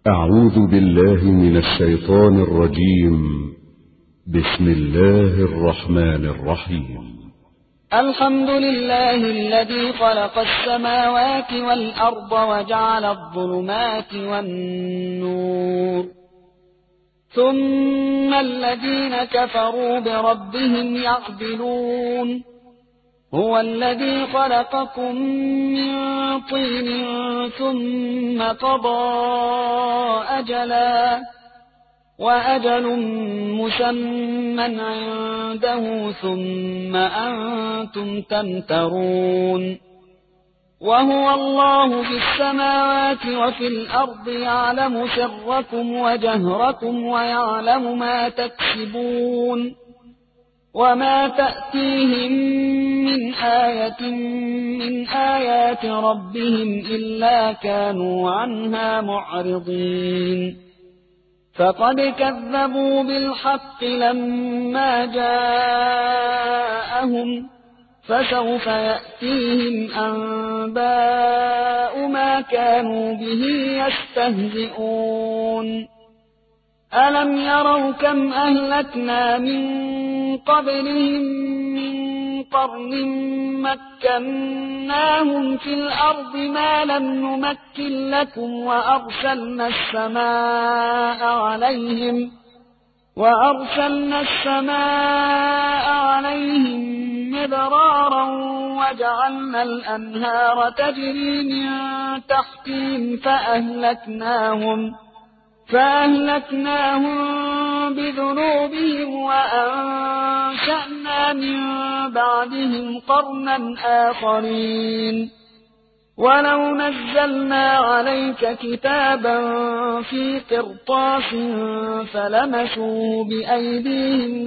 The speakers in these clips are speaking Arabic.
أعوذ بالله من الشيطان الرجيم. بسم الله الرحمن الرحيم. الحمد لله الذي خلق السماوات والأرض وجعل الظلمات والنور، ثم الذين كفروا بربهم يعدلون. هو الذي خلقكم من طين ثم قضى أجلا، وأجل مسمى عنده، ثم أنتم تمترون. وهو الله في السماوات وفي الأرض، يعلم سركم وجهركم ويعلم ما تكسبون. وما تأتيهم من آية من آيات ربهم إلا كانوا عنها معرضين. فقد كذبوا بالحق لما جاءهم، فسوف يأتيهم أنباء ما كانوا به يستهزئون. ألم يروا كم أهلكنا من قبلهم من قرن مكناهم في الأرض ما لم نمكن لكم، وأرسلنا السماء عليهم مدرارا، وجعلنا الأنهار تجري من تحتهم فأهلكناهم بذنوبهم، وأنشأنا من بعدهم قرنا آخرين. ولو نزلنا عليك كتابا في قرطاس فلمسوه بأيديهم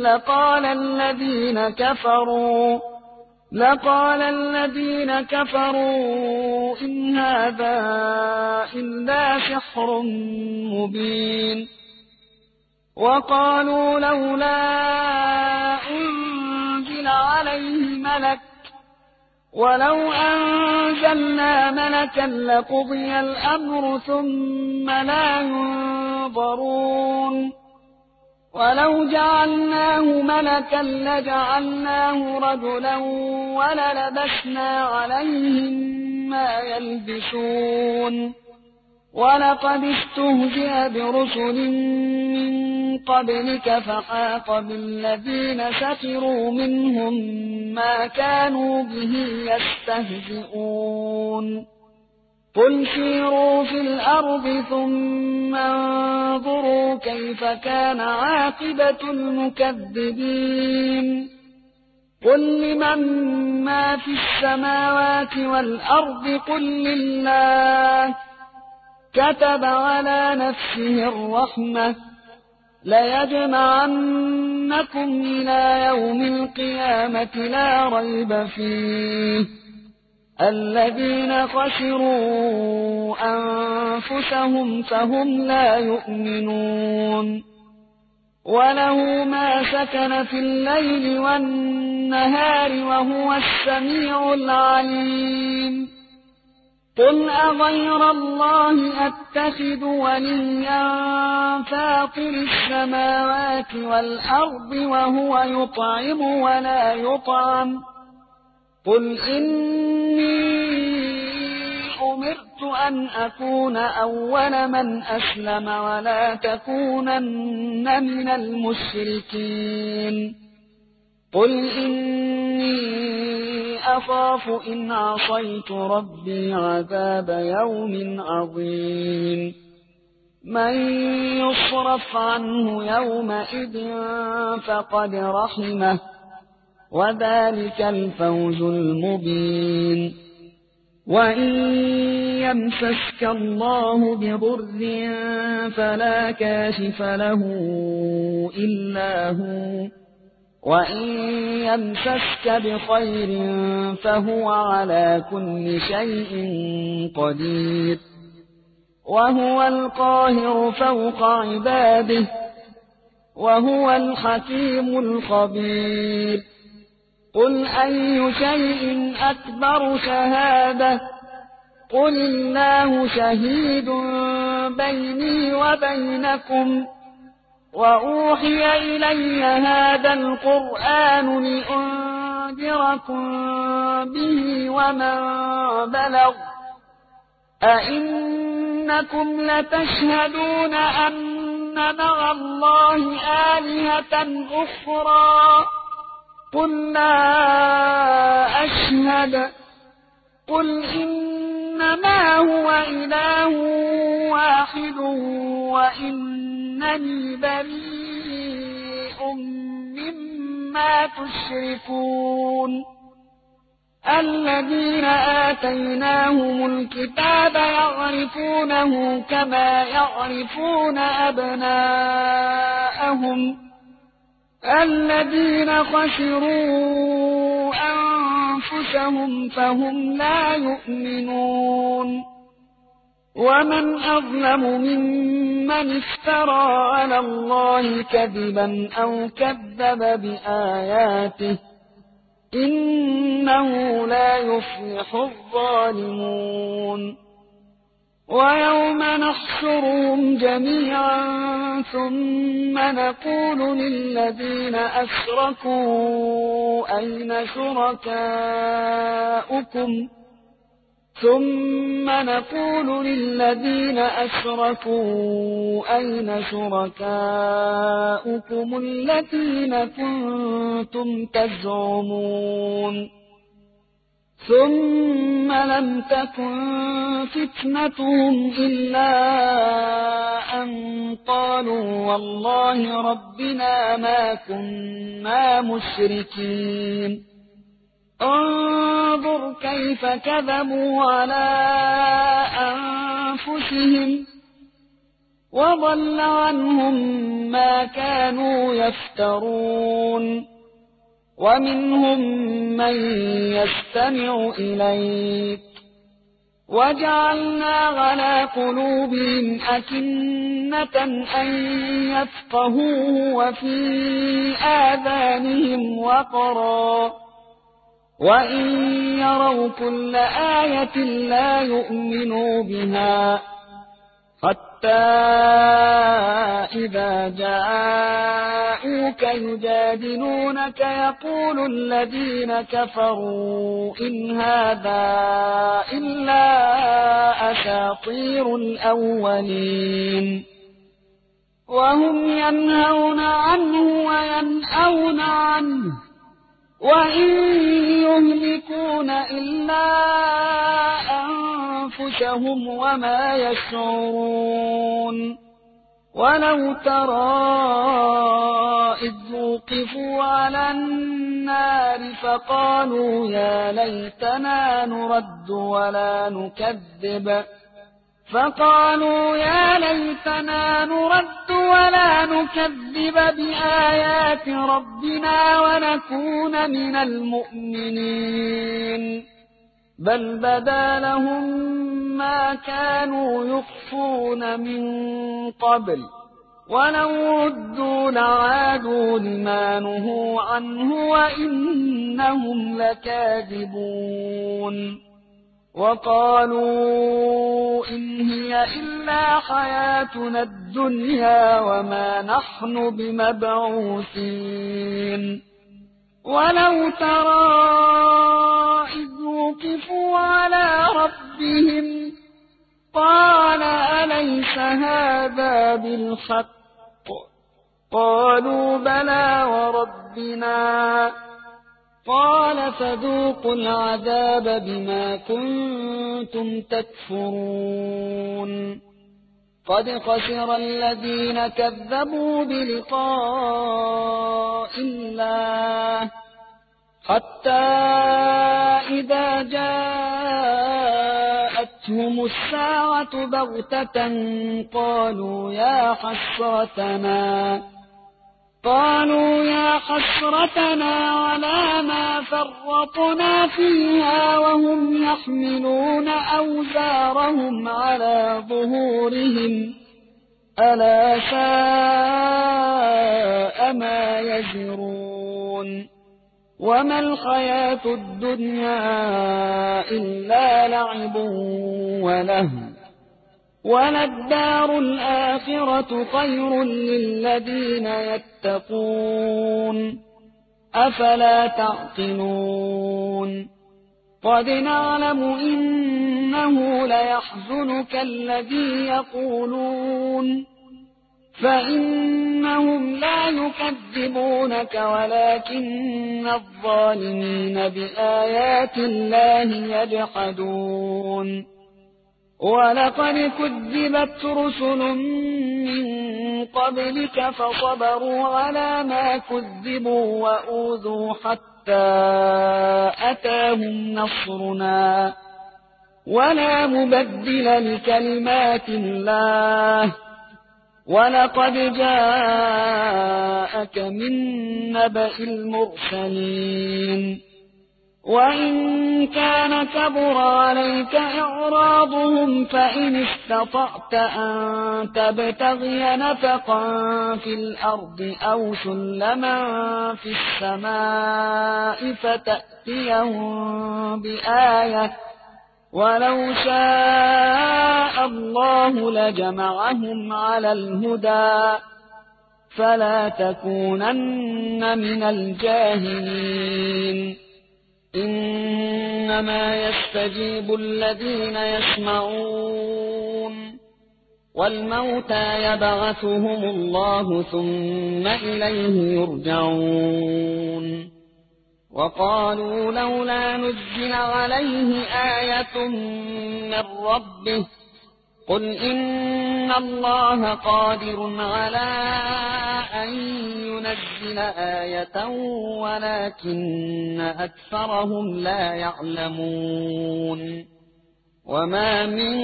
لقال الذين كفروا إن هذا إلا سحر مبين. وقالوا لولا أنزل عليه ملك، ولو أنزلنا ملكا لقضي الأمر ثم لا ينظرون. ولو جعلناه ملكا لجعلناه رجلا وللبسنا عليهم ما يلبسون. ولقد استهزئ برسل من قبلك فحاق بالذين سخروا منهم ما كانوا به يستهزئون. قل سيروا في الأرض ثم انظروا كيف كان عاقبة المكذبين. قل لمن ما في السماوات والأرض قل لله. كتب على نفسه الرحمة ليجمعنكم إلى يوم القيامة لا ريب فيه. الذين خسروا أنفسهم فهم لا يؤمنون. وله ما سكن في الليل والنهار وهو السميع العليم. قل أغير الله أتخذ وليا فاطر السماوات والأرض وهو يطعم ولا يطعم. قل إني أمرت أن أكون أول من أسلم ولا تكونن من المشركين. قل إني أخاف إن عصيت ربي عذاب يوم عظيم. من يصرف عنه يومئذ فقد رحمه، وذلك الفوز المبين. وإن يمسسك الله بضر فلا كاشف له إلا هو، وإن يمسسك بخير فهو على كل شيء قدير. وهو القاهر فوق عباده، وهو الحكيم الخبير. قل أي شيء أكبر شهادة؟ قل الله شهيد بيني وبينكم وأوحي إلي هذا القرآن لأنذركم به ومن بلغ أئنكم لتشهدون أن مع الله آلهة أخرى قل لا أشهد قل إنما هو إله واحد وإنني بريء مما تشركون الذين آتيناهم الكتاب يعرفونه كما يعرفون أبناءهم الذين خسروا أنفسهم فهم لا يؤمنون ومن أظلم ممن افترى على الله كذبا أو كذب بآياته إنه لا يفلح الظالمون ويوم نحشرهم جميعا ثم نقول للذين أشركوا أين شركاؤكم الذين كنتم تزعمون ثم لم تكن فتنتهم إلا أن قالوا والله ربنا ما كنا مشركين انظر كيف كذبوا على أنفسهم وضل عنهم ما كانوا يفترون ومنهم من يستمع إليك وجعلنا على قلوبهم أكنة أن يفقهوه وفي آذانهم وقرا وإن يروا كل آية لا يؤمنوا بها حتى إذا جاءوك يجادلونك يقول الذين كفروا إن هذا إلا أساطير الأولين وهم ينهون عنه وينأون عنه وإن يهلكون إلا أنفسهم وما يشعرون ولو ترى إذ وقفوا على النار فقالوا يا ليتنا نرد ولا نكذب بآيات ربنا ونكون من المؤمنين بل بدا لهم ما كانوا يخفون من قبل ولو ردوا لعادوا لما نهوا عنه وإنهم لكاذبون وقالوا إن هي إلا حياتنا الدنيا وما نحن بمبعوثين ولو ترى إذ وقفوا على ربهم قال أليس هذا بالحق قالوا بلى وربنا قال فذوقوا العذاب بما كنتم تكفرون قد خسر الذين كذبوا بلقاء الله حتى إذا جاءتهم الساعة بغتة قالوا يا حسرتنا على ما فرطنا فيها وهم يحملون أوزارهم على ظهورهم ألا ساء ما يزرون وما الحياة الدنيا إلا لعب ولهو وللدار الآخرة خير للذين يتقون أفلا تعقلون قد نعلم إنه ليحزنك الذي يقولون فإنهم لا يكذبونك ولكن الظالمين بآيات الله يجحدون ولقد كذبت رسل من قبلك فصبروا على ما كذبوا وأوذوا حتى أتاهم نصرنا ولا مبدل لكلمات الله ولقد جاءك من نبأ المرسلين وإن كان كبر عليك إعراضهم فإن استطعت أن تبتغي نفقا في الأرض أو سلما في السماء فتأتيهم بآية ولو شاء الله لجمعهم على الهدى فلا تكونن من الجاهلين إنما يستجيب الذين يسمعون والموتى يبعثهم الله ثم إليه يرجعون وقالوا لولا نزل عليه آية من ربه قل إن الله قادر على أن ينزل آية ولكن أكثرهم لا يعلمون وما من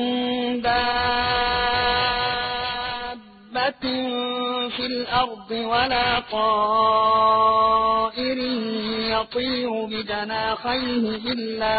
دابة في الأرض ولا طائر يطير بجناحيه إلا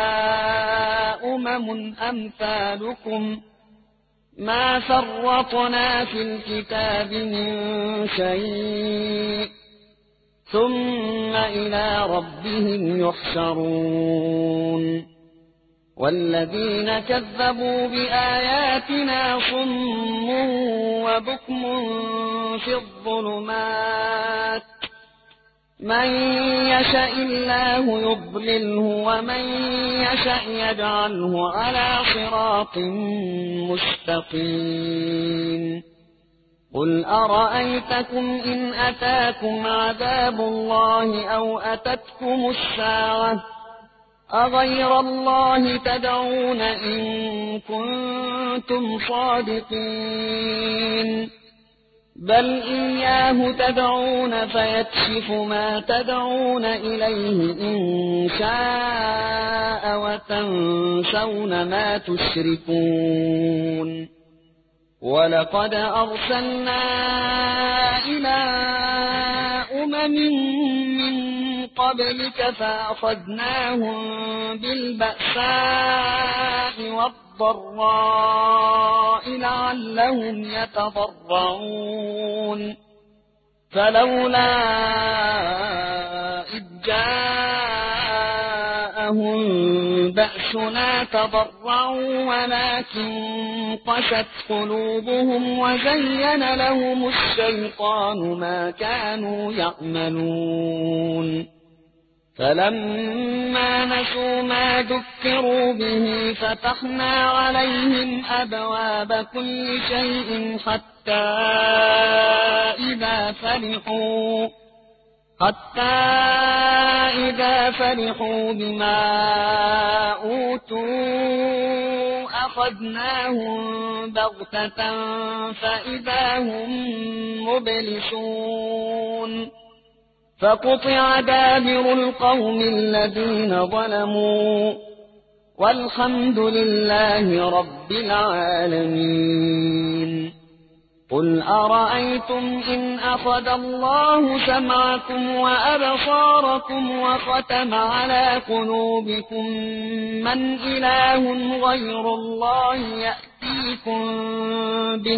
أمثالكم ما فرطنا في الكتاب من شيء ثم إلى ربهم يحشرون والذين كذبوا بآياتنا صم وبكم في الظلمات من يشاء الله يضلله ومن يشاء يجعله على صراط مستقيم قل أرأيتكم إن أتاكم عذاب الله أو أتتكم الساعة أغير الله تدعون إن كنتم صادقين بل إياه تدعون فيكشف ما تدعون إليه إن شاء وتنسون ما تشركون ولقد أرسلنا إلى من قبلك فأخذناهم بالبأساء والضراء لعلهم يتضرعون فلولا إذ جاءهم بأسنا تضرعوا ولكن قست قلوبهم وزين لهم الشيطان ما كانوا يعملون فلما نسوا ما ذكروا به فتحنا عليهم أبواب كل شيء حتى إذا فرحوا بما أوتوا أخذناهم بغتة فإذا هم مبلسون فقطع دابر القوم الذين ظلموا والحمد لله رب العالمين قل أرأيتم إن أخذ الله سمعكم وأبصاركم وختم على قلوبكم من إله غير الله يأتيكم به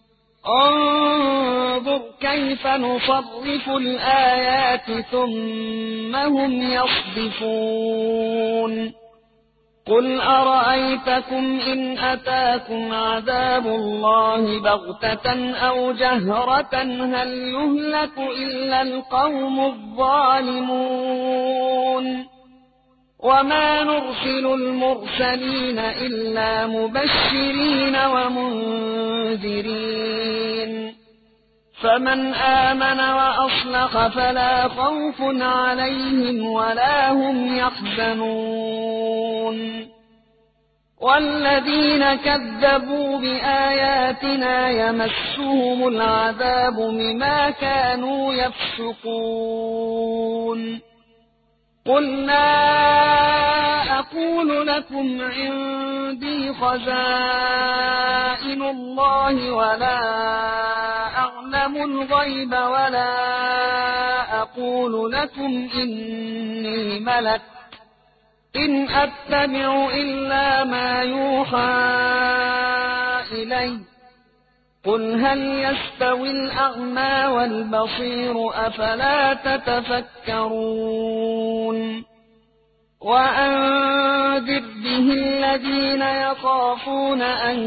انظر كيف نصرف الآيات ثم هم يصدفون قل أرأيتكم إن أتاكم عذاب الله بغتة أو جهرة هل يهلك إلا القوم الظالمون وما نرسل المرسلين إلا مبشرين ومنذرين فمن آمن وأصلح فلا خوف عليهم ولا هم يحزنون والذين كذبوا بآياتنا يمسهم العذاب بما كانوا يفسقون قل لا أقول لكم عندي خزائن الله ولا أعلم الغيب ولا أقول لكم إني ملك إن أتبع إلا ما يوحى إلي قل هل يستوي الأعمى والبصير أفلا تتفكرون وأنذر به الذين يخافون أن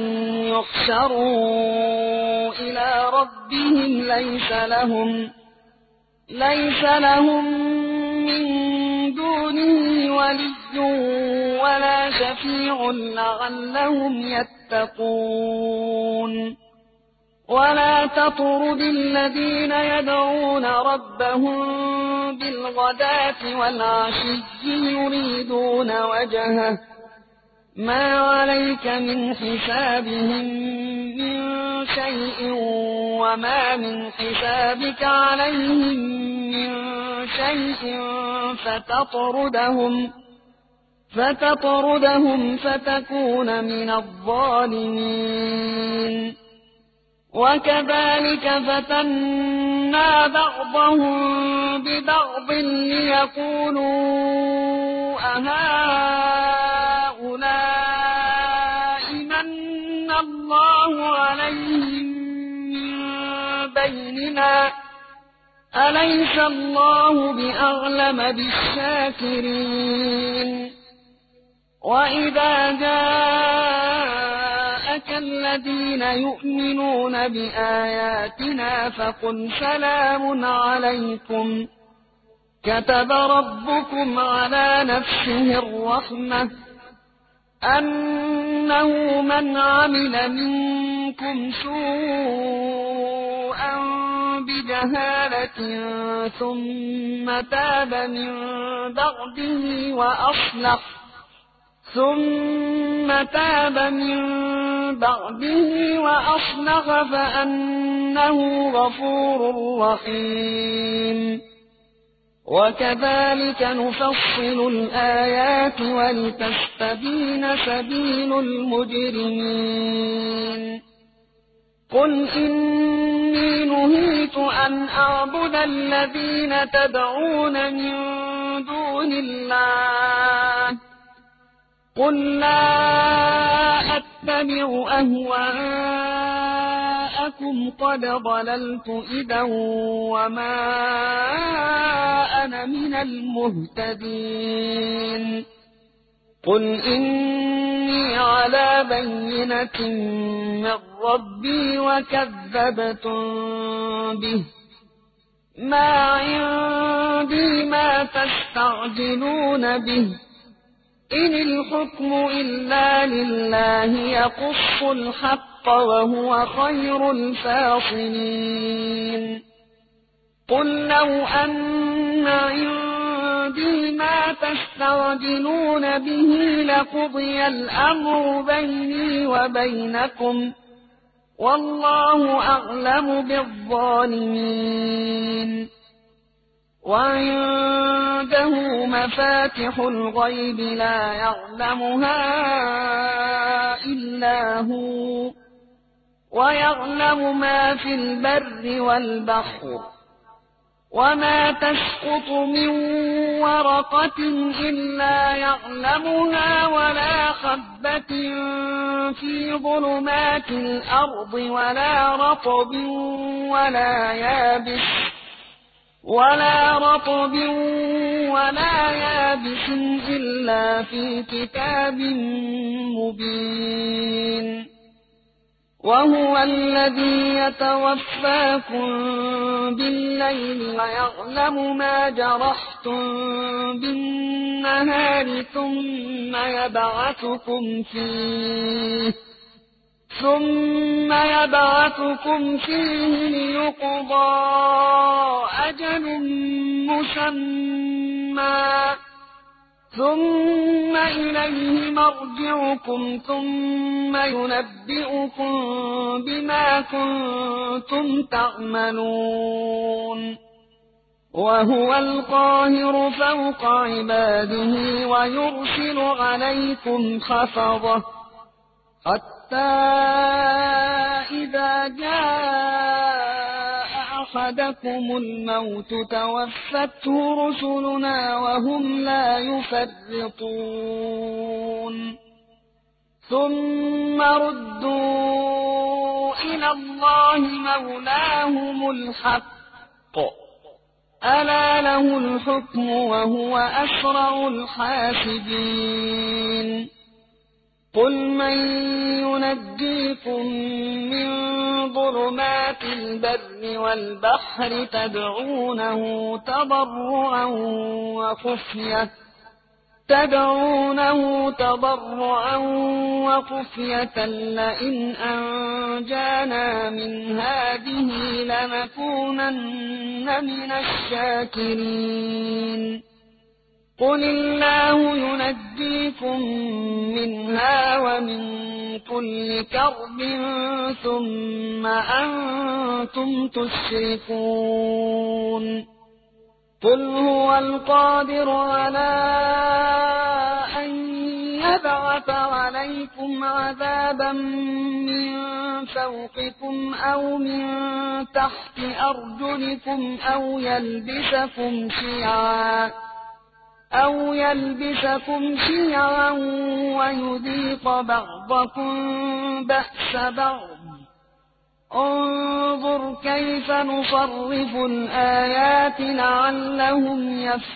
يحشروا إلى ربهم ليس لهم من دونه ولي ولا شفيع لعلهم يتقون ولا تطرد الذين يدعون ربهم بالغداة والعشي يريدون وجهه ما عليك من حسابهم من شيء وما من حسابك عليهم من شيء فتطردهم فتكون من الظالمين وكذلك فتنا بعضهم ببعض ليقولوا أهؤلاء من الله عليهم من بيننا أليس الله بأعلم بالشاكرين وإذا جاءك الذين يؤمنون بآياتنا فقل سلام عليكم كتب ربكم على نفسه الرحمة أنه من عمل منكم سوءا بجهالة ثم تاب من بعده وأصلح فأنه غفور رحيم وكذلك نفصل الآيات ولتستبين سبيل المجرمين قل إني نهيت أن أعبد الذين تدعون من دون الله قل لا أتبع أهواءكم قد ضللت إذا وما أنا من المهتدين قل إني على بينة من ربي وكذبتم به ما عندي ما تستعجلون به إن الحكم إلا لله يقص الحق وهو خير الفاصلين قل لو أن عندي ما تستعجلون به لقضي الأمر بيني وبينكم والله أعلم بالظالمين وعنده مفاتح الغيب لا يعلمها إلا هو ويعلم ما في البر والبحر وما تسقط من ورقة إلا يعلمها ولا حبة في ظلمات الأرض ولا رطب ولا يابس ولا رطب ولا يابس إلا في كتاب مبين وهو الذي يتوفاكم بالليل ويعلم ما جرحتم بالنهار ثم يبعثكم فيه ليقضى أجل مسمى ثم إليه مرجعكم ثم ينبئكم بما كنتم تعملون وهو القاهر فوق عباده ويرسل عليكم حفظة حتى إذا جاء أحدكم الموت توفته رسلنا وهم لا يفرطون ثم ردوا إلى الله مولاهم الحق ألا له الحكم وهو أسرع الحاسبين قل من ينجيكم من ظلمات البر والبحر تدعونه تضرعا وخفية لئن أنجانا من هذه لنكونن من الشاكرين قل الله ينجيكم منها ومن كل كرب ثم أنتم تشركون قل هو القادر على أن يبعث عليكم عذابا من فوقكم أو من تحت أرجلكم أو يلبسكم شيعا ويذيق بعضكم بأس بعض انظر كيف نصرف الآيات لعلهم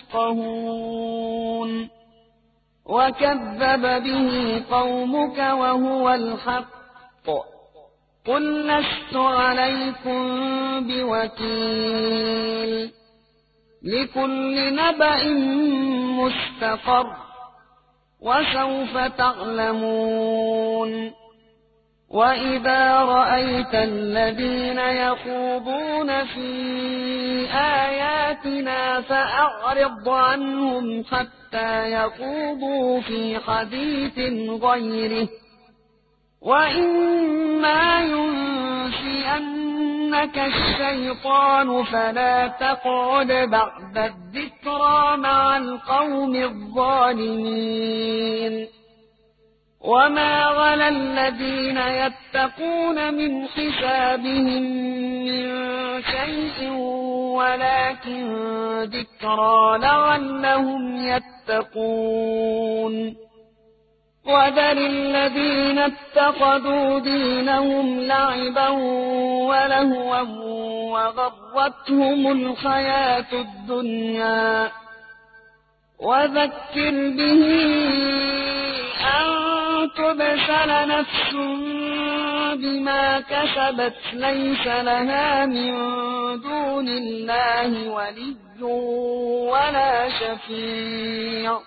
يفقهون وكذب به قومك وهو الحق قل لست عليكم بوكيل لكل نبأ مستقر وسوف تعلمون وإذا رأيت الذين يخوضون في آياتنا فأعرض عنهم حتى يخوضوا في حديث غيره وإما ينسينك الشيطان فلا تقعد بعد الذكرى مع القوم الظالمين وما على الذين يتقون من حسابهم من شيء ولكن ذكرى لعلهم يتقون وذر الذين اتخذوا دينهم لعبا ولهوا وغرتهم الحياة الدنيا وذكر به أن تبسل نفس بما كسبت ليس لها من دون الله ولي ولا شفيع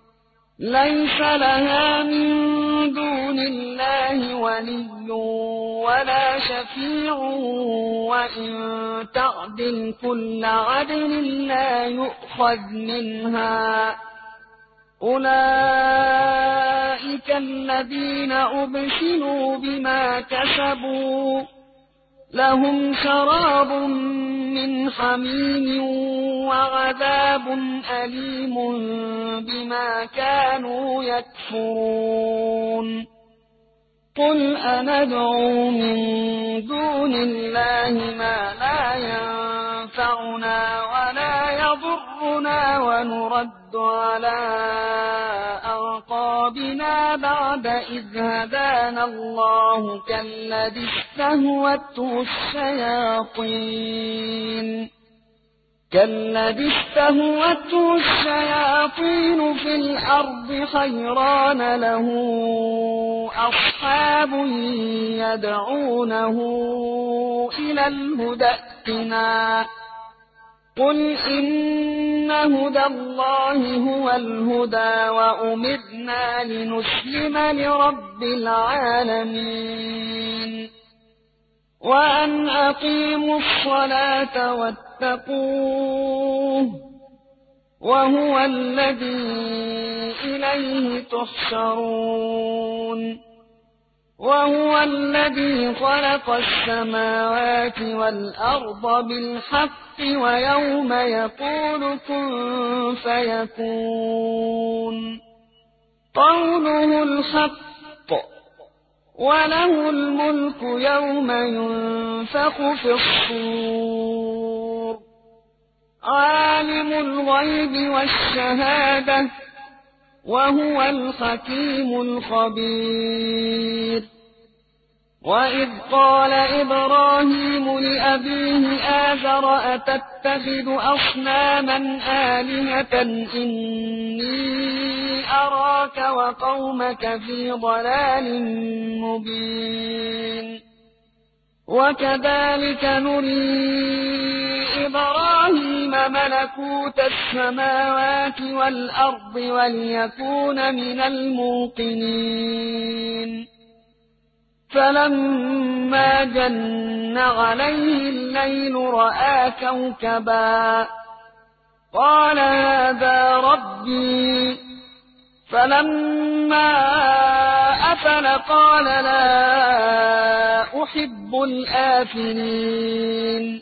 وإن تعدل كل عدل لا يؤخذ منها أولئك الذين أبسلوا بما كسبوا لهم شراب من حميم وعذاب أليم بما كانوا يكفرون قل أندعو من دون الله ما لا ينفعنا ولا يضرنا ونرد على أعقابنا بعد إذ هدانا الله كالذي استهوته الشياطين كالذي استهوته الشياطين في الأرض حيران له أصحاب يدعونه إلى الهدى ائتنا قل إن هدى الله هو الهدى وأمرنا لنسلم لرب العالمين وأن أقيموا الصلاة واتقوه وهو الذي إليه تحشرون وهو الذي خلق السماوات والأرض بالحق ويوم يقول كن فيكون قوله الحق وله الملك يوم ينفخ في الصور عالم الغيب والشهادة وهو الحكيم الخبير وإذ قال إبراهيم لأبيه آزر أتتخذ أصناما آلهة إني أراك وقومك في ضلال مبين وكذلك نري إبراهيم ملكوت السماوات والأرض وليكون من الموقنين فلما جن عليه الليل رأى كوكبا قال هذا ربي فلما أفل قال لا أحب الآفلين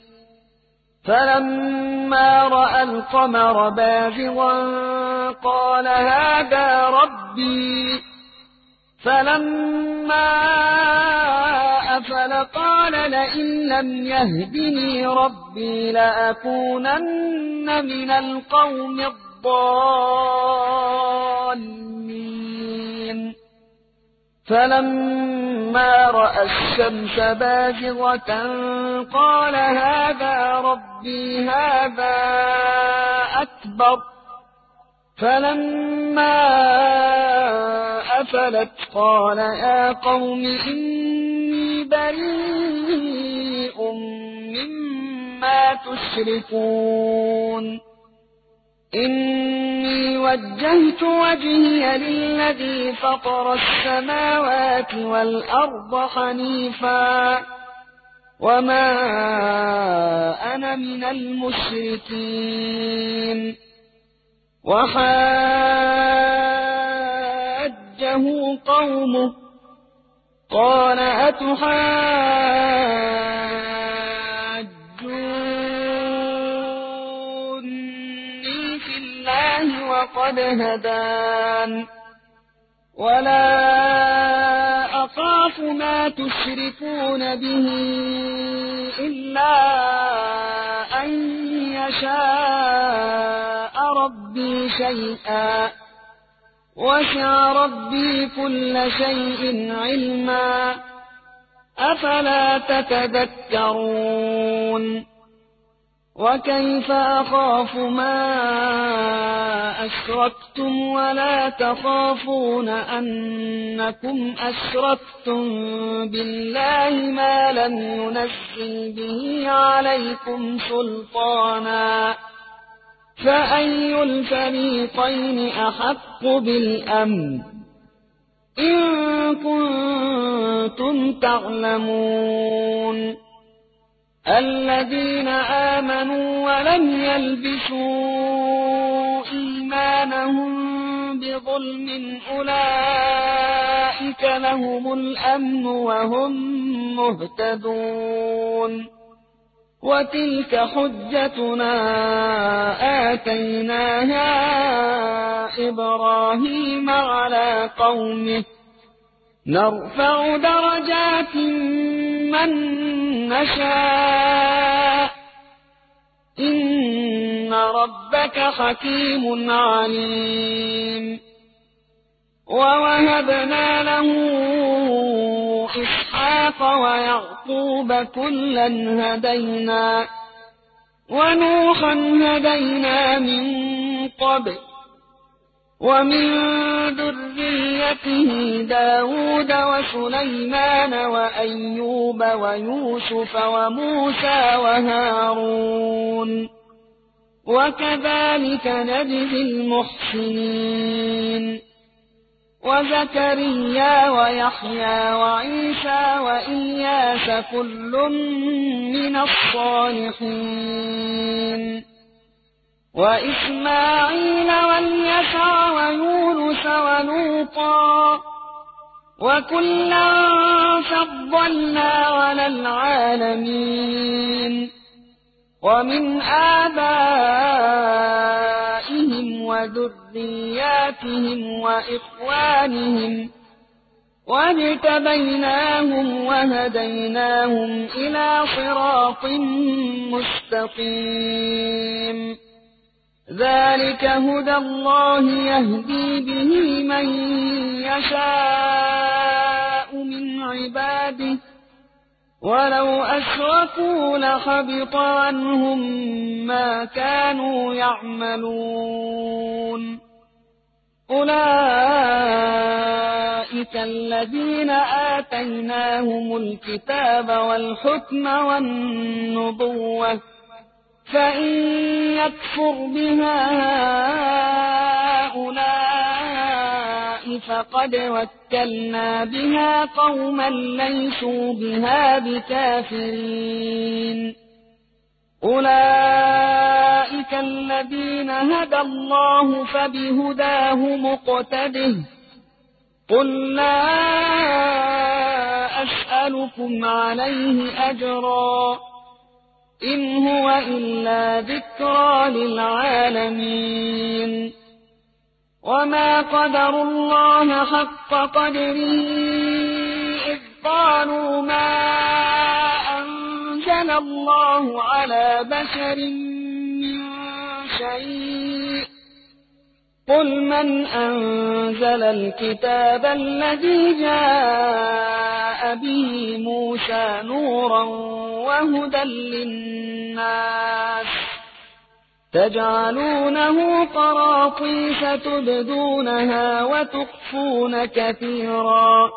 فلما رأى القمر بازغا قال هذا ربي فلما أفل قال لئن لم يهدني ربي لأكونن من القوم الضالين فلما رأى الشمس بازغة قال هذا ربي هذا أكبر فلما أفلت قال يا قوم إني بريء مما تشركون إني وجهت وجهي للذي فطر السماوات والأرض حنيفا وما أنا من المشركين وحاجه قومه قال أتحاجوني في الله وقد هدان ولا أخاف ما تشركون به إلا أن يشاء ربي شيئا وسع ربي كل شيء علما أفلا تتذكرون وكيف أخاف ما أشركتم ولا تخافون أنكم أشركتم بالله ما لم ينزل به عليكم سلطانا فأي الفريقين أحق بالأمن إن كنتم تعلمون الذين آمنوا ولم يلبسوا إيمانهم بظلم أولئك لهم الأمن وهم مهتدون وتلك حجتنا آتيناها إبراهيم على قومه نرفع درجات من نشاء إن ربك حكيم عليم ووهبنا له إسحاق ويعقوب كلا هدينا ونوحا هدينا من قبل ومن ذريته داود وسليمان وأيوب ويوسف وموسى وهارون وكذلك نجزي المحسنين وزكريا ويحيى وعيسى وإلياس كل من الصالحين وإسماعيل واليسع ويونس ولوطا وكلا فضلنا على العالمين ومن آبائهم وذرياتهم وإخوانهم واجتبيناهم وهديناهم إلى صراط مستقيم ذلك هدى الله يهدي به من يشاء من عباده ولو أشركوا لحبط عنهم ما كانوا يعملون أولئك الذين آتيناهم الكتاب والحكم والنبوة فإن يكفر بها هؤلاء فقد وكلنا بها قوما ليسوا بها بكافرين أولئك الذين هدى الله فبهداه مقتده قل لا أسألكم عليه أجرا إن هو إلا ذكرى للعالمين وما قدروا الله حق قدره إذ قالوا ما أنزل الله على بشر من شيء قل من أنزل الكتاب الذي جاء به موسى نورا وهدى للناس تجعلونه قراطيس تبدونها وتخفون كثيرا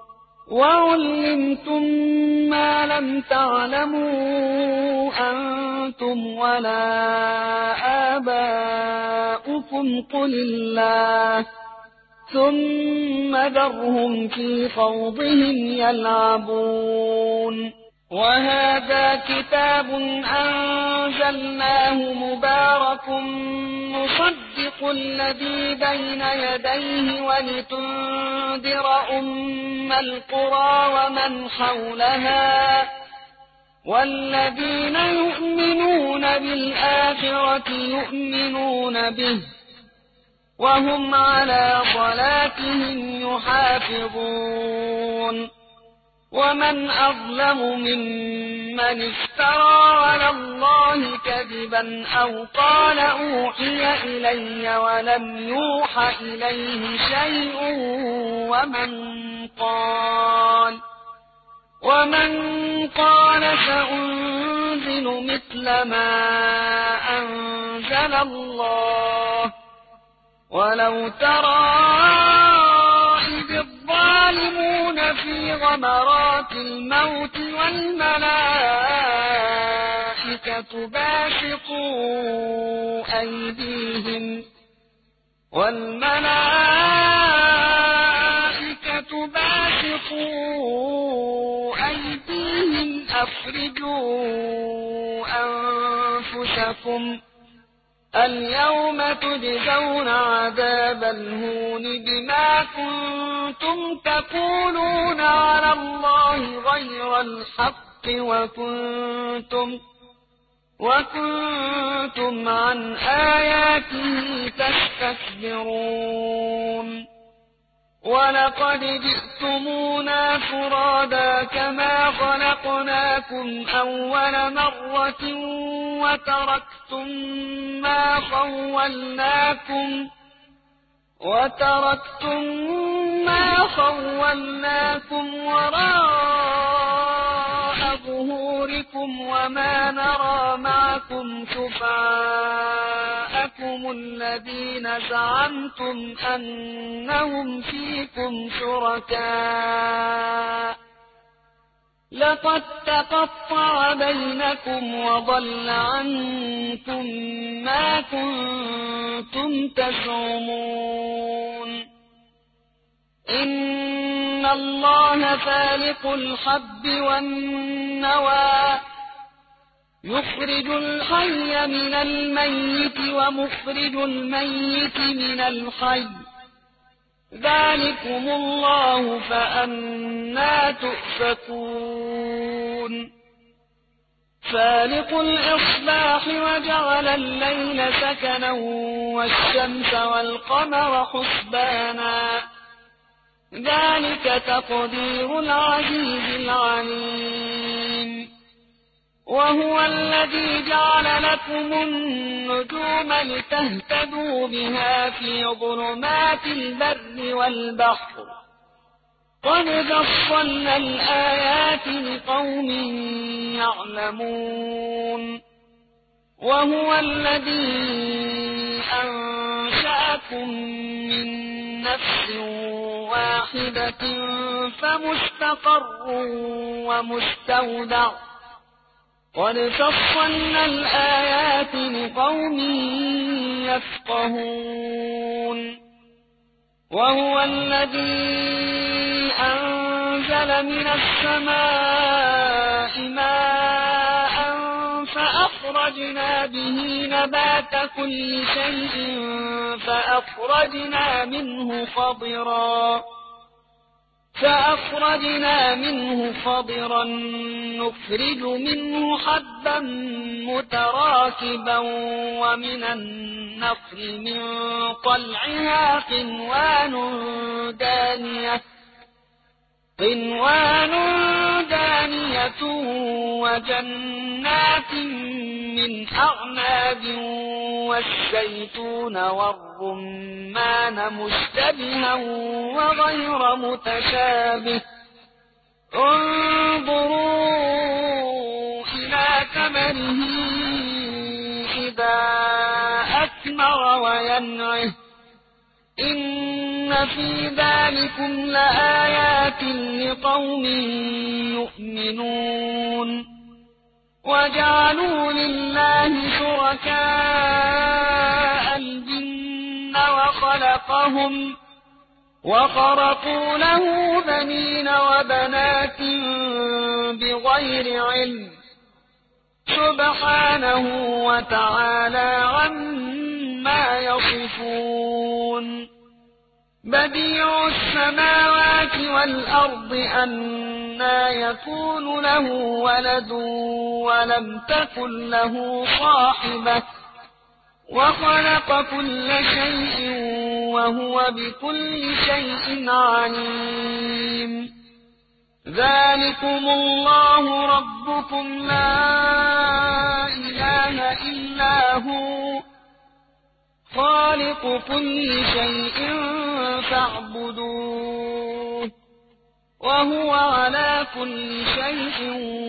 وعلمتم ما لم تعلموا أنتم ولا آباؤكم قل الله ثم ذرهم في خوضهم يلعبون وهذا كتاب أنزلناه مبارك مصدق الذي بين يديه ولتنذر أم القرى ومن حولها والذين يؤمنون بالآخرة يؤمنون به وهم على صلاتهم يحافظون ومن أظلم ممن افترى على الله كذبا أو قال أوحي إلي ولم يوح إليه شيء ومن قال سأنزل مثل ما أنزل الله ولو ترى إذ الظالمون في غمرات الموت والملائكة باسطوا أيديهم أخرجوا أنفسكم اليوم تجزون عذاب الهون بما كنتم تقولون على الله غير الحق وكنتم عن آياته تستكبرون ولقد جئتمونا فرادا كما خلقناكم أول مرة وتركتم ما خولناكم وراء ظهوركم نوركم وما نرى معكم شفعاءكم الذين زعمتم أنهم فيكم شركاء لقد تقطع بينكم وضل عنكم ما كنتم تزعمون إن الله فالق الحب والنوى يخرج الحي من الميت ومخرج الميت من الحي ذلكم الله فأنى تؤفكون فالق الإصباح وجعل الليل سكنا والشمس والقمر حسبانا ذلك تقدير العزيز العليم وهو الذي جعل لكم النجوم لتهتدوا بها في ظلمات البر والبحر قد فصلنا الآيات لقوم يعلمون وهو الذي أنشأكم من نفس واحدة فمستقر ومستودع قد فصلنا الآيات لقوم يفقهون وهو الذي أنزل من السماء ماء فأخرجنا به نبات كل شيء فأخرجنا منه خضرا نخرج منه حبا متراكبا ومن النخل من طلعها قنوان دانية وجنات من أعناب والزيتون والرمان مشتبها وغير متشابه انظروا إلى ثمره إذا أثمر وينعه إن في ذلكم لآيات لقوم يؤمنون وجعلوا لله شركاء الجن وخرقوا له بنين وبنات بغير علم سبحانه وتعالى عما يصفون بديع السماوات والأرض أنى يكون له ولد ولم تكن له صاحبة وخلق كل شيء وهو بكل شيء عليم ذلكم الله ربكم لا إله إلا هو خالق كل شيء فاعبدوه وهو على كل شيء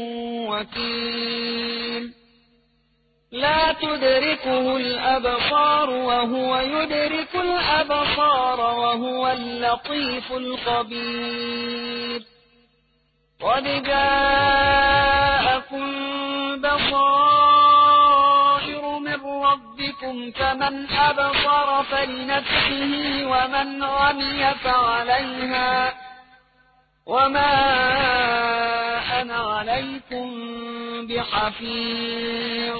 وكيل لا تدركه الأبصار وهو يدرك الأبصار وهو اللطيف الخبير قد جاءكم بصائر من ربكم فمن أبصر فلنفسه ومن عمي فعليها وما أنا عليكم بحفيظ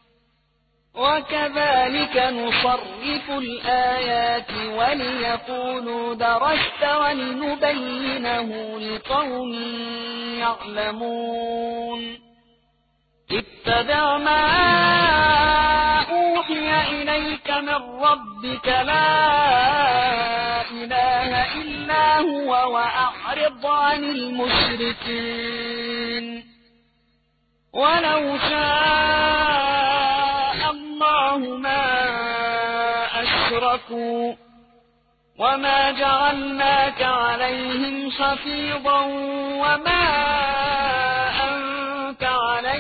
وكذلك نصرف الآيات وليقولوا درست ولنبينه لقوم يعلمون اتبع ما أوحي إليك من ربك لا إله إلا هو وأعرض عن المشركين ولو شاء الله ما أشركوا وما جعلناك عليهم حفيظا وما أنت عليهم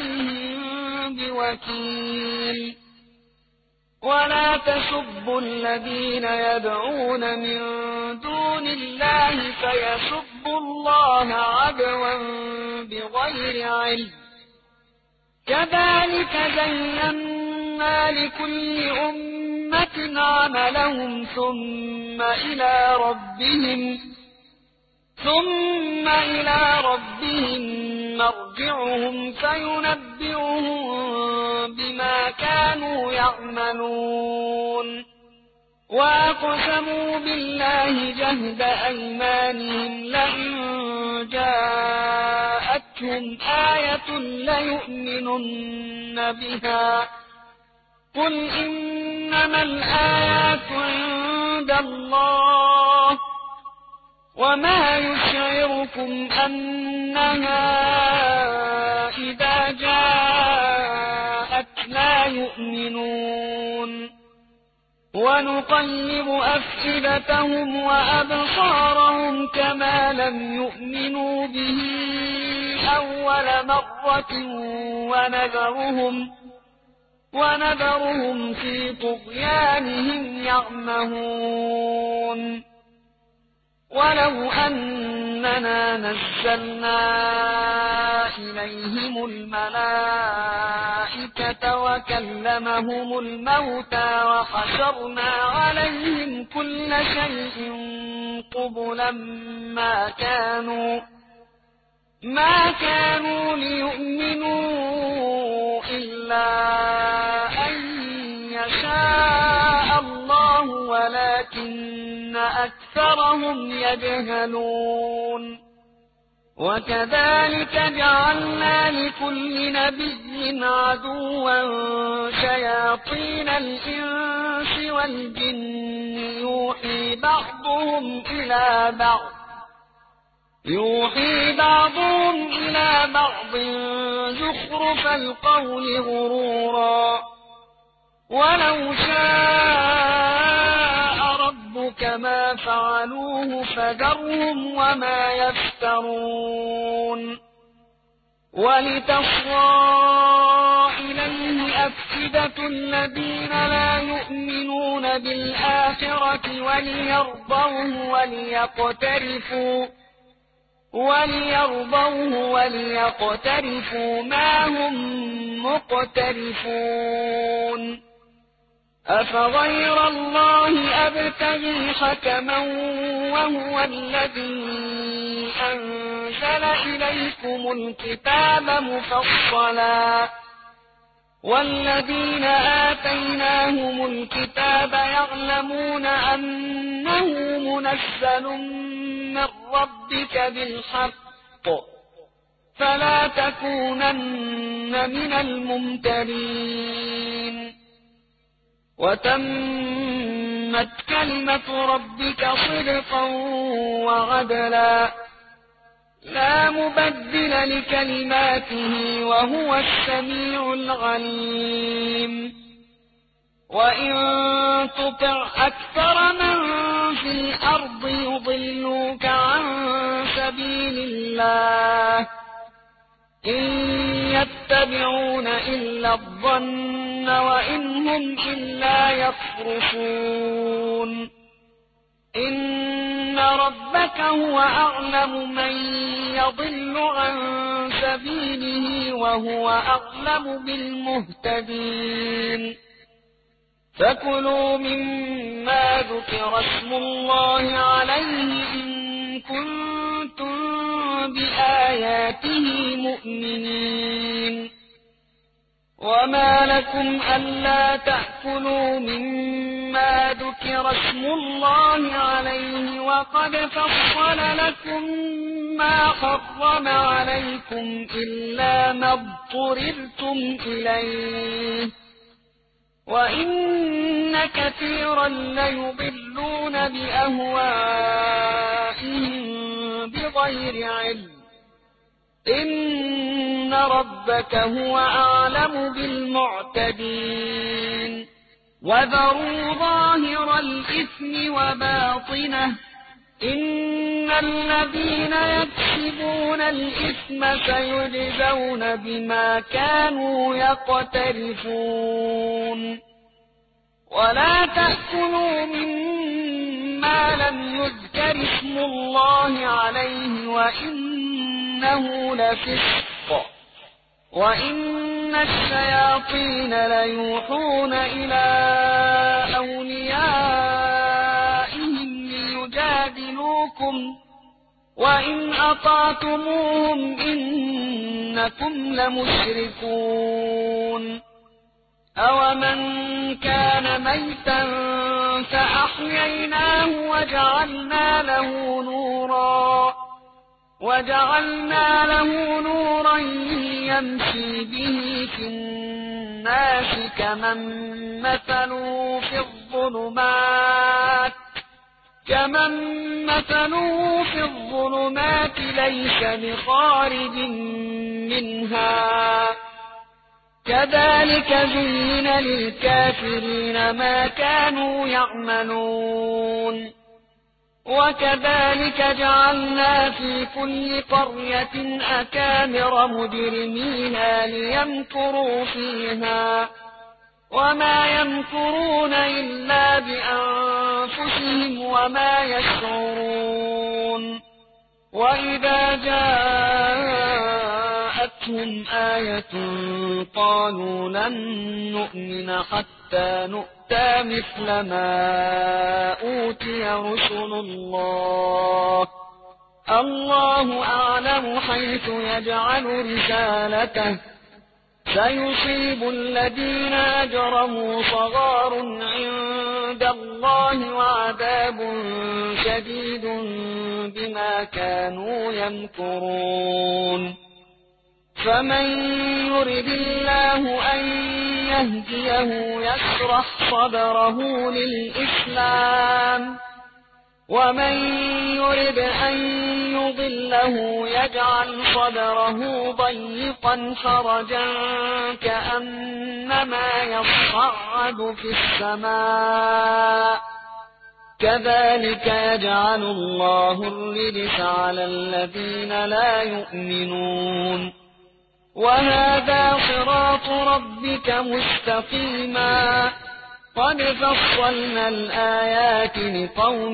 وكيل ولا تسبوا الذين يدعون من دون الله فيسبوا الله عدوا بغير علم كذلك زينا لكل أمة عملهم ثم إلى ربهم مرجعهم فينبئهم بما كانوا يعملون وأقسموا بالله جهد أيمانهم لئن جاءتهم آية ليؤمنن بها قل إنما الآيات عند الله وما يشعركم أنها إذا جاءت لا يؤمنون ونقلب أفئدتهم وأبصارهم كما لم يؤمنوا به أول مرة ونذرهم في طغيانهم يعمهون ولو أننا نزلنا إليهم الملائكة وكلمهم الموتى وحشرنا عليهم كل شيء قبلا ما كانوا ليؤمنوا إلا أن يشاء الله ولكن أكثرهم يجهلون وكذلك جعلنا لكل نبي عدوا شياطين الإنس والجن يوحي بعضهم إلى بعض زخرف القول غرورا ولو شاء ربك ما فعلوه فذرهم وما يفترون ولتصغى إليه أفئدة الذين لا يؤمنون بالآخرة وليرضوه وليقترفوا ما هم مقترفون أفغير الله أبتغي حكما وهو الذي أنزل إليكم الكتاب مفصلا والذين آتيناهم الكتاب يعلمون أنه منزل من ربك بالحق فلا تكونن من الممترين وتمت كلمة ربك صدقا وعدلا لا مبدل لكلماته وهو السميع العليم وإن تطع أكثر من في الأرض يضلوك عن سبيل الله إن يتبعون إلا الظن وإن هم إلا يخرصون إن ربك هو أعلم من يضل عن سبيله وهو أعلم بالمهتدين فكلوا مما ذكر اسم الله عليه إن كنتم بآياته مؤمنين وما لكم ألا تأكلوا مما ذكر اسم الله عليه وقد فصل لكم ما حرم عليكم إلا ما اضطررتم إليه وإن كثيرا ليضلون بأهوائهم بغير علم إن ربك هو أعلم بالمعتدين وذروا ظاهر الإثم وباطنه إن الذين يكسبون يكسبون الإثم سيجزون بما كانوا يقترفون ولا تأكلوا مما لم يذكر اسم الله عليه وإنه لفسق وإن الشياطين ليوحون إلى أوليائهم ليجادلوكم وإن أطعتموهم إنكم لمشركون أومن كان ميتا فأحييناه وجعلنا له نورا يمشي به في الناس كمن مثله في الظلمات ليس بخارج منها كذلك زين للكافرين ما كانوا يعملون وكذلك جعلنا في كل قرية أكابر مجرميها ليمكروا فيها وما يمكرون إلا بأنفسهم وما يشعرون وإذا جاءتهم آية قالوا لن نؤمن حتى نؤتى مثل ما أوتي رسل الله أعلم حيث يجعل رسالته سيصيب الذين أجرموا صغار عند الله وعذاب شديد بما كانوا يمكرون فمن يرد الله أن يهديه يشرح صدره للإسلام ومن يرد أن يضله يجعل صدره ضيقا حرجا كأنما يصعد في السماء كذلك يجعل الله الرجس على الذين لا يؤمنون وهذا صراط ربك مستقيما قد فصلنا الآيات لقوم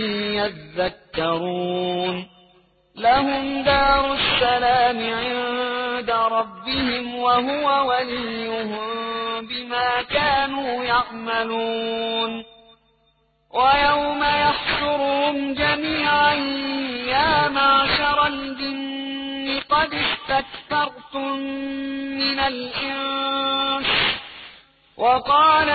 يذكرون لهم دار السلام عند ربهم وهو وليهم بما كانوا يعملون ويوم يحشرهم جميعا يا معشر الجن قد استكثرتم من الإنس وقال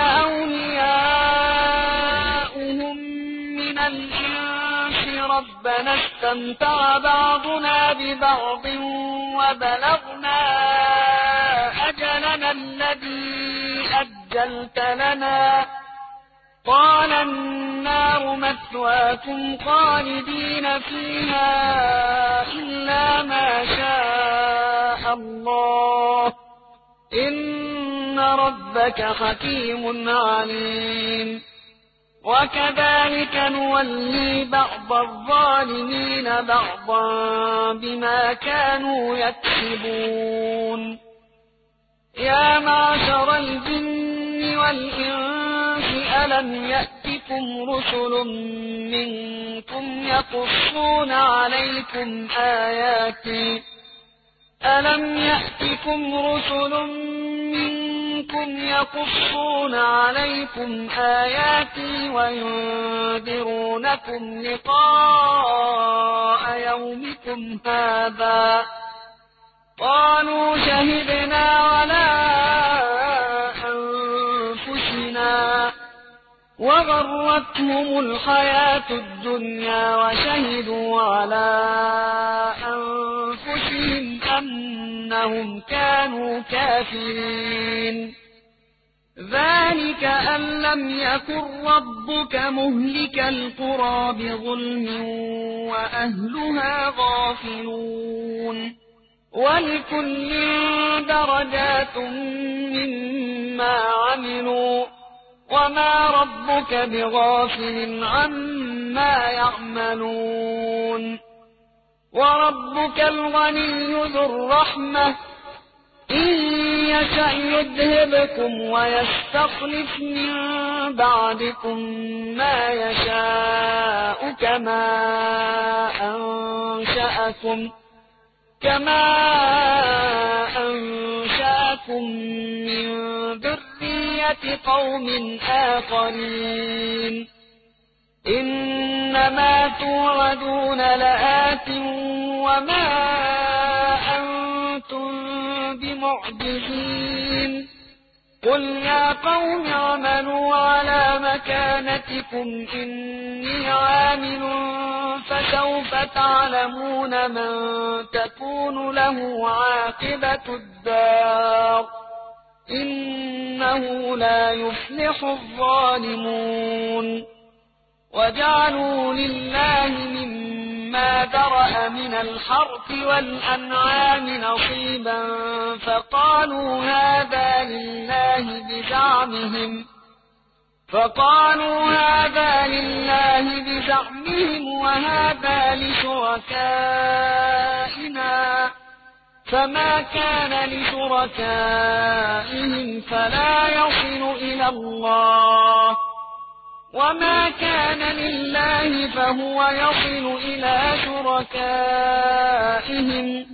أولياؤهم من الإنس ربنا استمتع بعضنا ببعض وبلغنا أجلنا الذي أجلت لنا قال النار مثواكم خالدين فيها إلا ما شاء الله إن ربك حكيم عليم وكذلك نولي بعض الظالمين بعضا بما كانوا يكسبون يا معشر الجن والإنس ألم يأتكم رسل منكم يقصون عليكم آياتي ألم يأتكم رسل منكم يقصون عليكم آياتي وينذرونكم لقاء يومكم هذا قالوا شهدنا على أنفسنا وغرتهم الحياة الدنيا وشهدوا على أنفسهم أنهم كانوا كافرين ذلك أن لم يكن ربك مهلك القرى بظلم وأهلها غافلون ولكل درجات مما عملوا وما ربك بغافل عما يعملون وربك الغني ذو الرحمة إن يشأ يذهبكم ويستخلف من بعدكم ما يشاء كما أنشأكم من ذرية قوم آخرين إنما توعدون لآت وما أنتم بمعجزين قل يا قوم اعملوا على مكانتكم إني عامل فسوف تعلمون من تكون له عاقبة الدار إنه لا يفلح الظالمون وجعلوا لله مما ذرأ من الحرث والأنعام نصيبا فقالوا هذا لله بزعمهم وهذا لشركائنا فما كان لشركائهم فلا يصل إلى الله وما كان لله فهو يصل إلى شركائهم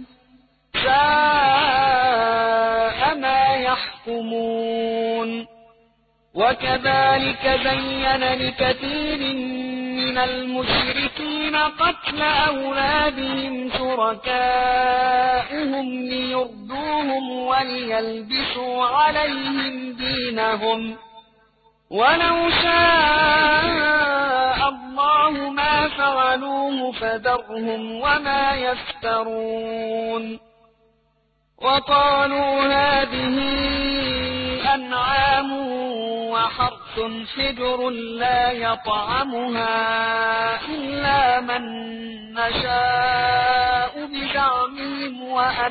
ساء ما يحكمون وكذلك زين لكثير من المشركين قتل أولادهم شركاؤهم ليردوهم وليلبسوا عليهم دينهم ولو شاء الله ما فعلوه فذرهم وما يفترون وقالوا هذه أنعام وحرث حجر لا يطعمها إلا من نشاء بزعمهم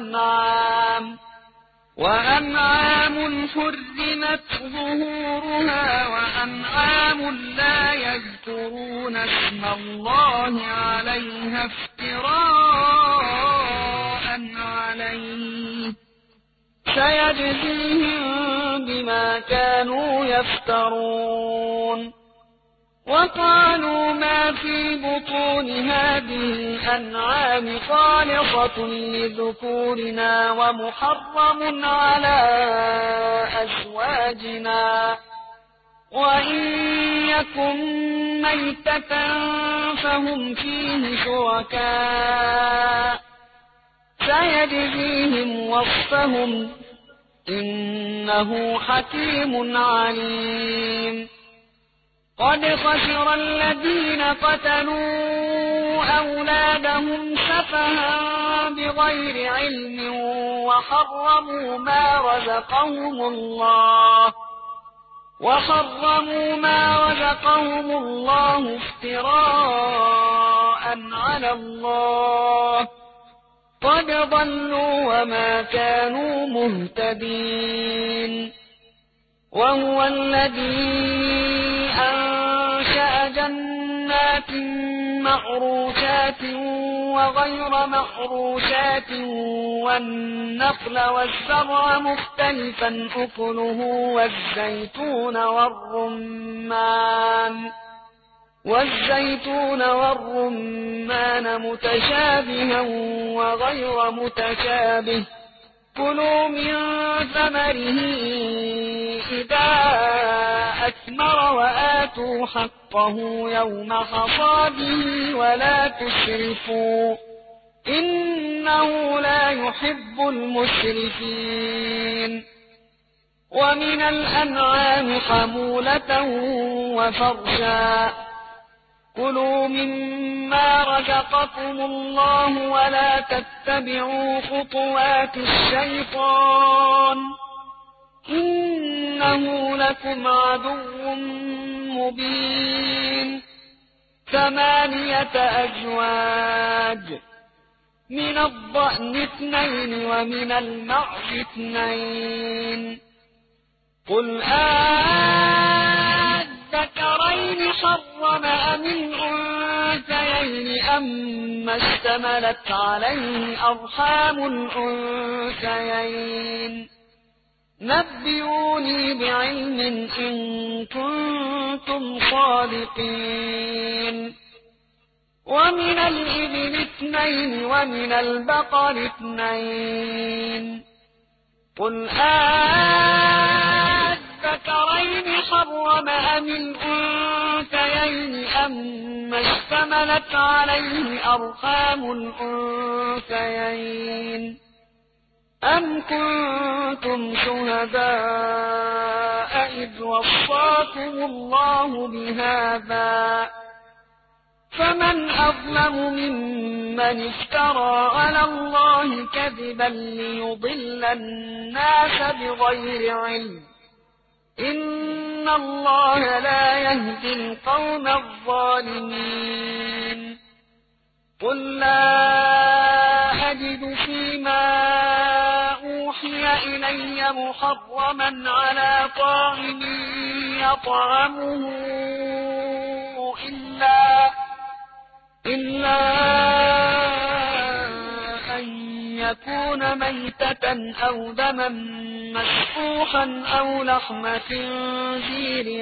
وأنعام حرمت ظهورها وأنعام لا يذكرون اسم الله عليها افتراء عليه سيجزيهم بما كانوا يفترون وقالوا ما في بطون هذه الأنعام خالصة لذكورنا ومحرم على أزواجنا وإن يكن ميتة فهم فيه شركاء سيجزيهم وصفهم إنه حكيم عليم قد خسر الذين قتلوا أولادهم سفها بغير علم وحرموا ما رزقهم الله افتراء على الله قد ضلوا وما كانوا مهتدين وهو الذي أنشأ جنات معروشات وغير معروشات والنخل والزرع مختلفا أكله والزيتون والرمان متشابها وغير متشابه كلوا من ثمره إذا أثمر وآتوا حقه يوم حصاده ولا تسرفوا إنه لا يحب المسرفين ومن الأنعام حمولة وفرشا كلوا مما رزقكم الله ولا تتبعوا خطوات الشيطان إنه لكم عدو مبين 8 أزواج من الضأن 2 ومن المعز 2 قل الذكرين حرم أم الأنثيين أما اشتملت عليه أرحام الأنثيين نبئوني بعلم إن كنتم صادقين ومن الإبل 2 ومن البقر 2 قل الذكرين حرم أم الأنثيين أما اشتملت عليه أرحام الأنثيين أم كنتم شهداء إذ وصاكم الله بهذا فمن أظلم ممن افترى على الله كذبا ليضل الناس بغير علم إن الله لا يهدي القوم الظالمين قل لا أجد فيما أوحي إلي محرما على طاعم يطعمه إلا أن يكون ميتة أو دما مسفوحا أو لحم خنزير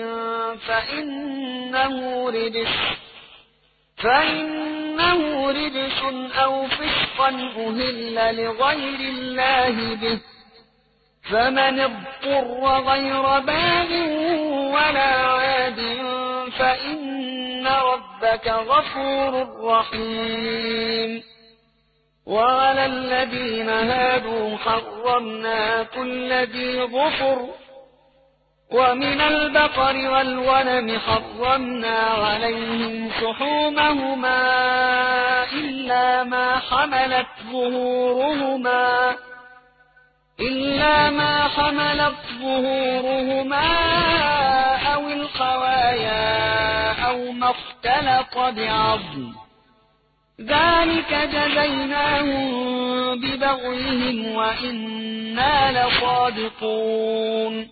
فإنه رجس أو فسقا أهل لغير الله به فمن اضطر غير باغ ولا عاد فإن ربك غفور رحيم وعلى الذين هادوا حرمنا كل ذي ظفر ومن البقر والغنم حرمنا عليهم شحومهما إلا ما حملت ظهورهما أو الخوايا أو ما اختلط بعظم ذلك جزيناهم ببغيهم وإنا لصادقون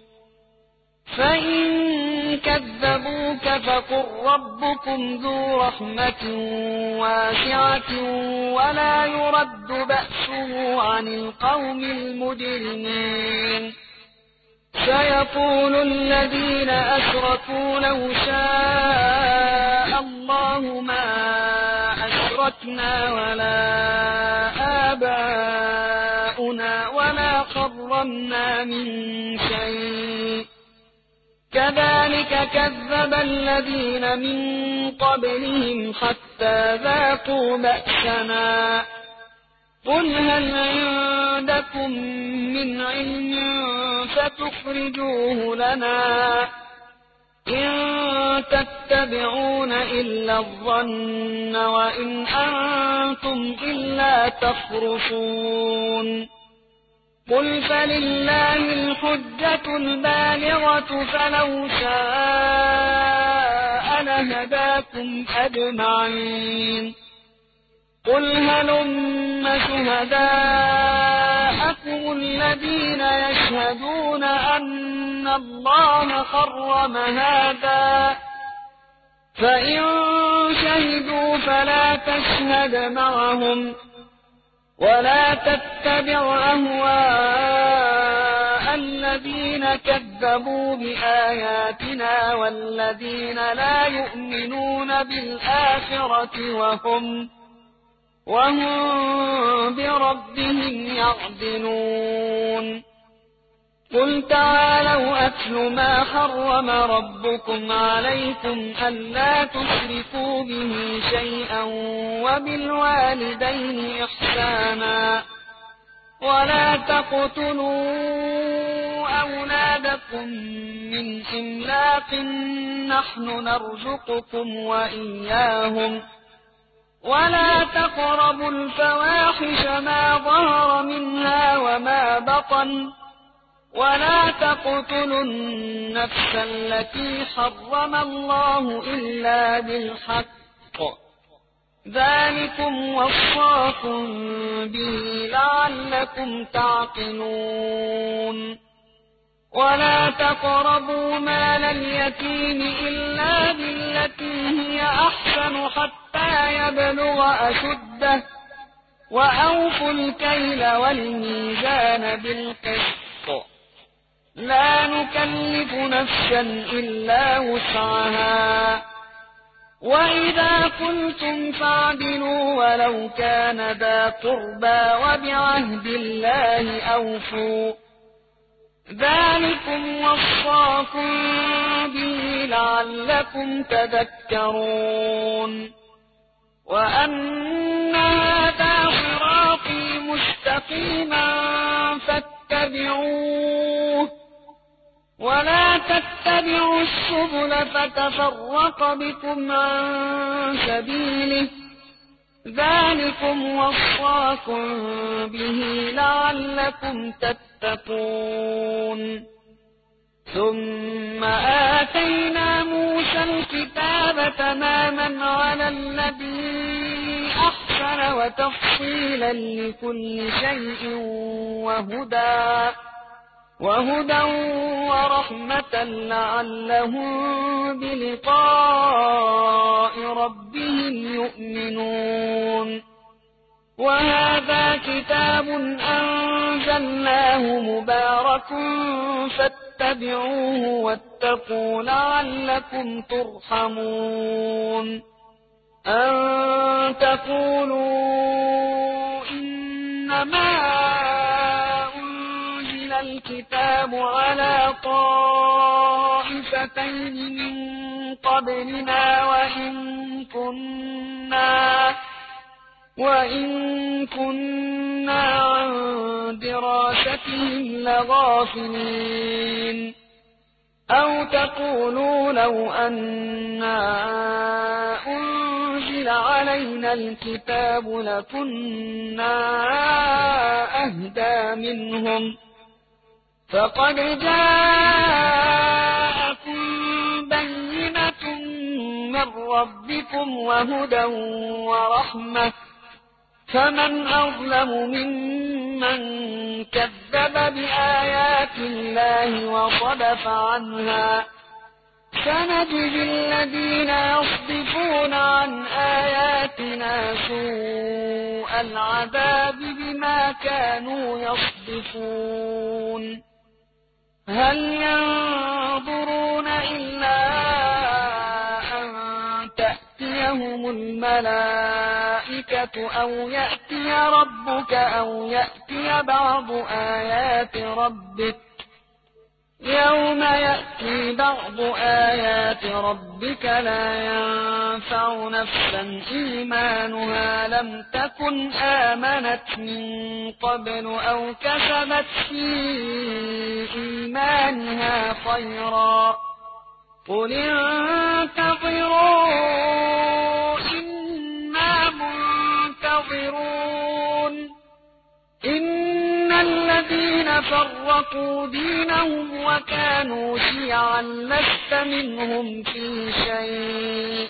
فإن كذبوك فقل ربكم ذو رحمة واسعة ولا يرد بأسه عن القوم المجرمين سيقول الذين أشركوا لو شاء الله ما أشركنا ولا آباؤنا ولا حرمنا من شيء كذلك كذب الذين من قبلهم حتى ذاقوا بأسنا قل هل عندكم من علم فتخرجوه لنا إن تتبعون إلا الظن وإن أنتم إلا تخرصون قل فلله الحجة البالغة فلو شاء لهداكم أجمعين قل هلم شهداءكم الذين يشهدون أن الله حرم هذا فإن شهدوا فلا تشهد معهم ولا تتبع أهواء الذين كذبوا بآياتنا والذين لا يؤمنون بالآخرة وهم بربهم يعدلون قل تعالوا أتل ما حرم ربكم عليكم ألا تشركوا به شيئا وبالوالدين إحسانا ولا تقتلوا أولادكم من إملاق نحن نرزقكم وإياهم ولا تقربوا الفواحش ما ظهر منها وما بطن ولا تقتلوا النفس التي حرم الله إلا بالحق ذلكم وصاكم به لعلكم تعقلون ولا تقربوا مال اليتيم إلا بالتي هي أحسن حتى يبلغ أشده وأوفوا الكيل والميزان بالقسط لا نكلف نفسا إلا وسعها وإذا قلتم فاعدلوا ولو كان ذا قربى وبعهد الله أوفوا ذلكم وصاكم به لعلكم تذكرون وأن هذا صراطي مستقيما فاتبعوه ولا تتبعوا السبل فتفرق بكم عن سبيله ذلكم وصاكم به لعلكم تتقون ثم آتينا موسى الكتاب تماما على الذي أحسن وتفصيلا لكل شيء وهدى ورحمة لعلهم بلقاء ربهم يؤمنون وهذا كتاب أنزلناه مبارك فاتبعوه واتقوا لعلكم ترحمون أن تقولوا إنما الكتاب على طائفتين من قبلنا وإن كنا عن دراستهم لغافلين أو تقولوا لو أنا أنزل علينا الكتاب لكنا أهدى منهم فقد جاءكم بينة من ربكم وهدى ورحمة فمن أظلم ممن كذب بآيات الله وصدف عنها سنجزي الذين يصدفون عن آياتنا سوء العذاب بما كانوا يصدفون هل ينظرون إلا أن تأتيهم الملائكة أو يأتي ربك أو يأتي بعض آيات ربك يوم يأتي بعض آيات ربك لا ينفع نفسا إيمانها لم تكن آمنت من قبل أو كسبت في إيمانها خيرا قل انتظروا إنا منتظرون إن الذين فرقوا دينهم وكانوا شيعا لست منهم في شيء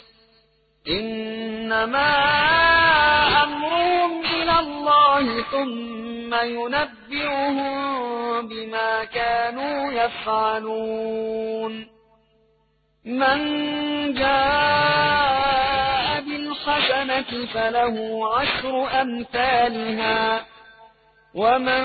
إنما أمرهم إلى الله ثم ينبئهم بما كانوا يفعلون من جاء بالحسنة فله عشر أمثالها ومن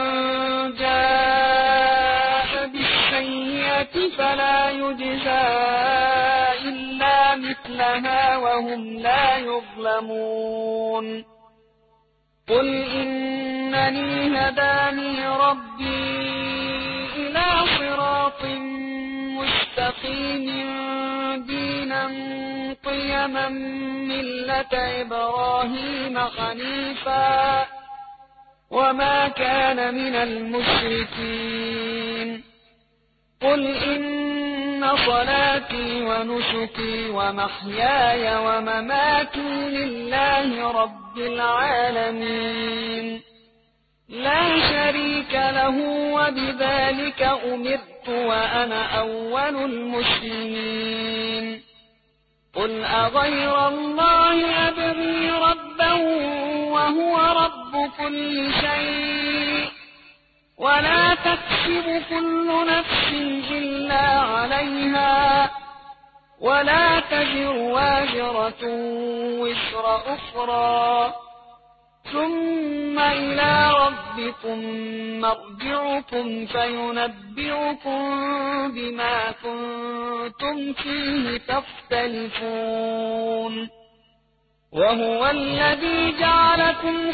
جاء بالسيئة فلا يجزى إلا مثلها وهم لا يظلمون قل إنني هداني ربي إلى صراط مستقيم دينا قيما ملة إبراهيم حنيفا وما كان من المشركين قل إن صلاتي ونسكي ومحياي ومماتي لله رب العالمين لا شريك له وبذلك أمرت وأنا أول المسلمين قل أغير الله أبغي ربا وهو رب كل شيء ولا تكسب كل نفس إلا عليها ولا تزر وازرة وزر أخرى ثم إلى ربكم مرجعكم فينبئكم بما كنتم فيه تختلفون وهو الذي جعلكم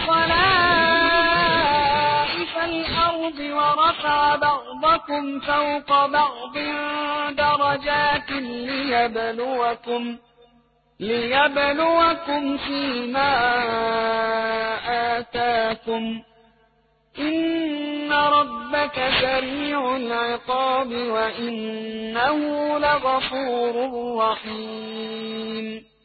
خلائف الأرض ورفع بعضكم فوق بعض درجات ليبلوكم فيما آتاكم إن ربك سريع العقاب وإنه لغفور رحيم